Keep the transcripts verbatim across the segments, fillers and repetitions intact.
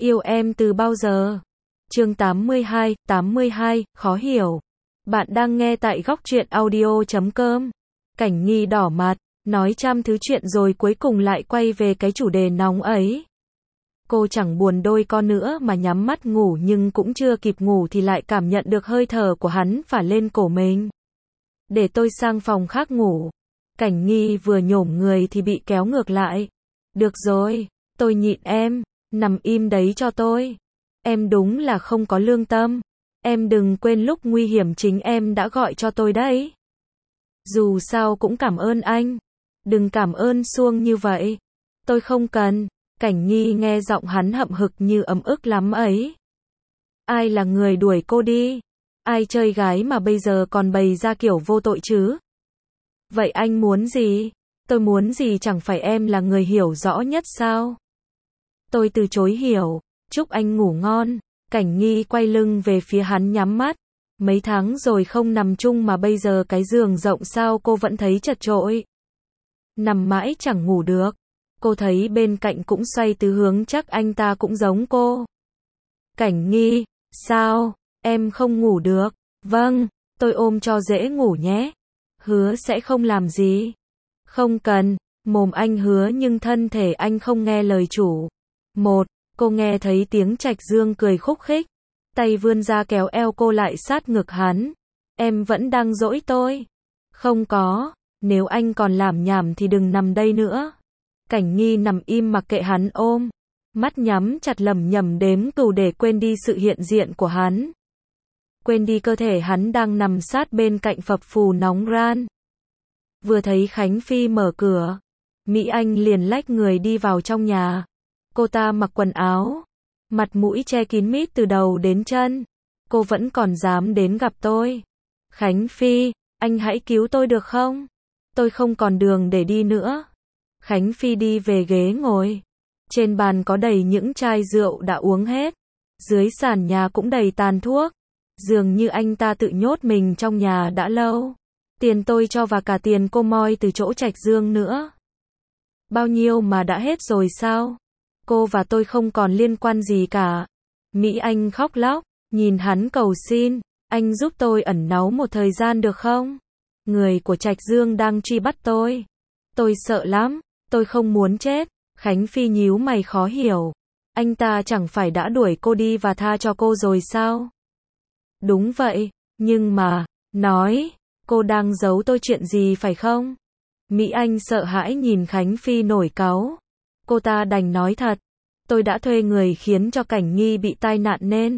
Yêu em từ bao giờ? Chương tám mươi hai, tám mươi hai, khó hiểu. Bạn đang nghe tại góc truyện audio chấm com. Cảnh Nghi đỏ mặt, nói trăm thứ chuyện rồi cuối cùng lại quay về cái chủ đề nóng ấy. Cô chẳng buồn đôi con nữa mà nhắm mắt ngủ, nhưng cũng chưa kịp ngủ thì lại cảm nhận được hơi thở của hắn phả lên cổ mình. Để tôi sang phòng khác ngủ. Cảnh Nghi vừa nhổm người thì bị kéo ngược lại. Được rồi, tôi nhịn em, nằm im đấy cho tôi. Em đúng là không có lương tâm. Em đừng quên lúc nguy hiểm chính em đã gọi cho tôi đấy. Dù sao cũng cảm ơn anh. Đừng cảm ơn suông như vậy. Tôi không cần. Cảnh Nghi nghe giọng hắn hậm hực như ấm ức lắm ấy. Ai là người đuổi cô đi? Ai chơi gái mà bây giờ còn bày ra kiểu vô tội chứ? Vậy anh muốn gì? Tôi muốn gì chẳng phải em là người hiểu rõ nhất sao? Tôi từ chối hiểu. Chúc anh ngủ ngon. Cảnh Nghi quay lưng về phía hắn nhắm mắt. Mấy tháng rồi không nằm chung mà bây giờ cái giường rộng sao cô vẫn thấy chật chội. Nằm mãi chẳng ngủ được. Cô thấy bên cạnh cũng xoay tứ hướng, chắc anh ta cũng giống cô. Cảnh Nghi, sao? Em không ngủ được. Vâng, tôi ôm cho dễ ngủ nhé. Hứa sẽ không làm gì. Không cần, mồm anh hứa nhưng thân thể anh không nghe lời chủ. Một, cô nghe thấy tiếng Trạch Dương cười khúc khích. Tay vươn ra kéo eo cô lại sát ngực hắn. Em vẫn đang dỗi tôi. Không có, nếu anh còn làm nhảm thì đừng nằm đây nữa. Cảnh Nghi nằm im mặc kệ hắn ôm. Mắt nhắm chặt lẩm nhẩm đếm cừu để quên đi sự hiện diện của hắn. Quên đi cơ thể hắn đang nằm sát bên cạnh phập phù nóng ran. Vừa thấy Khánh Phi mở cửa, Mỹ Anh liền lách người đi vào trong nhà. Cô ta mặc quần áo, mặt mũi che kín mít từ đầu đến chân. Cô vẫn còn dám đến gặp tôi. Khánh Phi, anh hãy cứu tôi được không? Tôi không còn đường để đi nữa. Khánh Phi đi về ghế ngồi. Trên bàn có đầy những chai rượu đã uống hết. Dưới sàn nhà cũng đầy tàn thuốc. Dường như anh ta tự nhốt mình trong nhà đã lâu. Tiền tôi cho và cả tiền cô moi từ chỗ Trạch Dương nữa. Bao nhiêu mà đã hết rồi sao? Cô và tôi không còn liên quan gì cả. Mỹ Anh khóc lóc, nhìn hắn cầu xin. Anh giúp tôi ẩn náu một thời gian được không? Người của Trạch Dương đang truy bắt tôi. Tôi sợ lắm, tôi không muốn chết. Khánh Phi nhíu mày khó hiểu. Anh ta chẳng phải đã đuổi cô đi và tha cho cô rồi sao? Đúng vậy, nhưng mà, nói, cô đang giấu tôi chuyện gì phải không? Mỹ Anh sợ hãi nhìn Khánh Phi nổi cáu. Cô ta đành nói thật. Tôi đã thuê người khiến cho Cảnh Nghi bị tai nạn nên.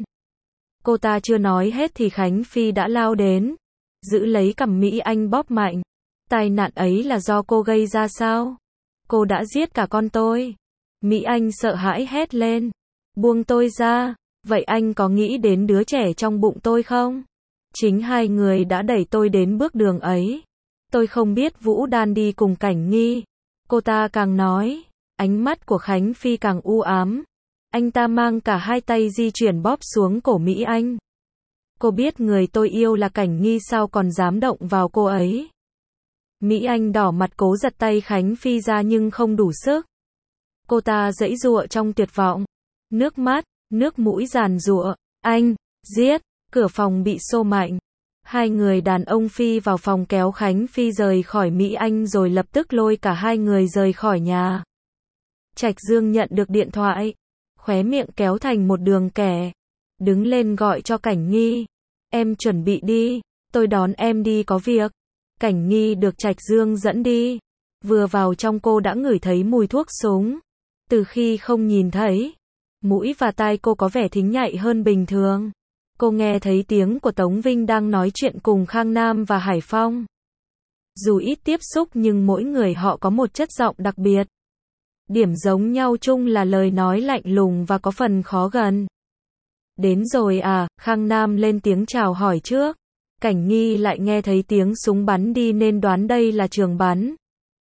Cô ta chưa nói hết thì Khánh Phi đã lao đến. Giữ lấy cằm Mỹ Anh bóp mạnh. Tai nạn ấy là do cô gây ra sao? Cô đã giết cả con tôi. Mỹ Anh sợ hãi hét lên. Buông tôi ra. Vậy anh có nghĩ đến đứa trẻ trong bụng tôi không? Chính hai người đã đẩy tôi đến bước đường ấy. Tôi không biết Vũ Đan đi cùng Cảnh Nghi. Cô ta càng nói. Ánh mắt của Khánh Phi càng u ám. Anh ta mang cả hai tay di chuyển bóp xuống cổ Mỹ Anh. Cô biết người tôi yêu là Cảnh Nghi sao còn dám động vào cô ấy. Mỹ Anh đỏ mặt cố giật tay Khánh Phi ra nhưng không đủ sức. Cô ta giãy giụa trong tuyệt vọng. Nước mắt, nước mũi giàn giụa. Anh, giết, cửa phòng bị xô mạnh. Hai người đàn ông phi vào phòng kéo Khánh Phi rời khỏi Mỹ Anh rồi lập tức lôi cả hai người rời khỏi nhà. Trạch Dương nhận được điện thoại. Khóe miệng kéo thành một đường kẻ. Đứng lên gọi cho Cảnh Nghi. Em chuẩn bị đi, tôi đón em đi có việc. Cảnh Nghi được Trạch Dương dẫn đi. Vừa vào trong cô đã ngửi thấy mùi thuốc súng. Từ khi không nhìn thấy, mũi và tai cô có vẻ thính nhạy hơn bình thường. Cô nghe thấy tiếng của Tống Vinh đang nói chuyện cùng Khang Nam và Hải Phong. Dù ít tiếp xúc nhưng mỗi người họ có một chất giọng đặc biệt. Điểm giống nhau chung là lời nói lạnh lùng và có phần khó gần. Đến rồi à, Khang Nam lên tiếng chào hỏi trước. Cảnh Nghi lại nghe thấy tiếng súng bắn đi nên đoán đây là trường bắn.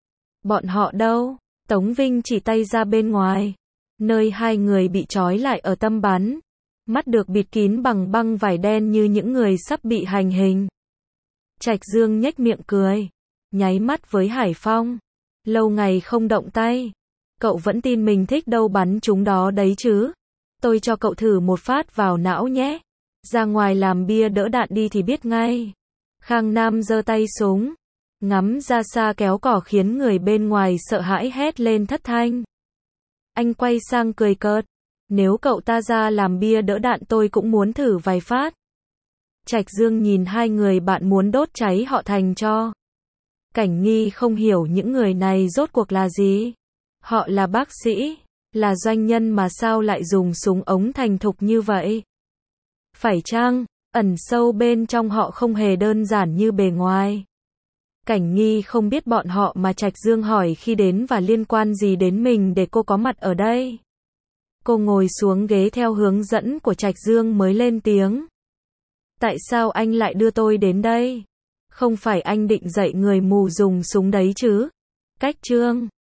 Bọn họ đâu? Tống Vinh chỉ tay ra bên ngoài. Nơi hai người bị trói lại ở tâm bắn. Mắt được bịt kín bằng băng vải đen như những người sắp bị hành hình. Trạch Dương nhếch miệng cười. Nháy mắt với Hải Phong. Lâu ngày không động tay. Cậu vẫn tin mình thích đâu bắn chúng đó đấy chứ. tôi cho cậu thử một phát vào não nhé. Ra ngoài làm bia đỡ đạn đi thì biết ngay. Khang Nam giơ tay súng, ngắm ra xa kéo cỏ khiến người bên ngoài sợ hãi hét lên thất thanh. Anh quay sang cười cợt. Nếu cậu ta ra làm bia đỡ đạn tôi cũng muốn thử vài phát. Trạch Dương nhìn hai người bạn muốn đốt cháy họ thành tro. Cảnh Nghi không hiểu những người này rốt cuộc là gì. Họ là bác sĩ, là doanh nhân mà sao lại dùng súng ống thành thục như vậy? Phải chăng, ẩn sâu bên trong họ không hề đơn giản như bề ngoài? Cảnh Nghi không biết bọn họ mà Trạch Dương hỏi khi đến và liên quan gì đến mình để cô có mặt ở đây. Cô ngồi xuống ghế theo hướng dẫn của Trạch Dương mới lên tiếng. Tại sao anh lại đưa tôi đến đây? Không phải anh định dạy người mù dùng súng đấy chứ? Cách Trương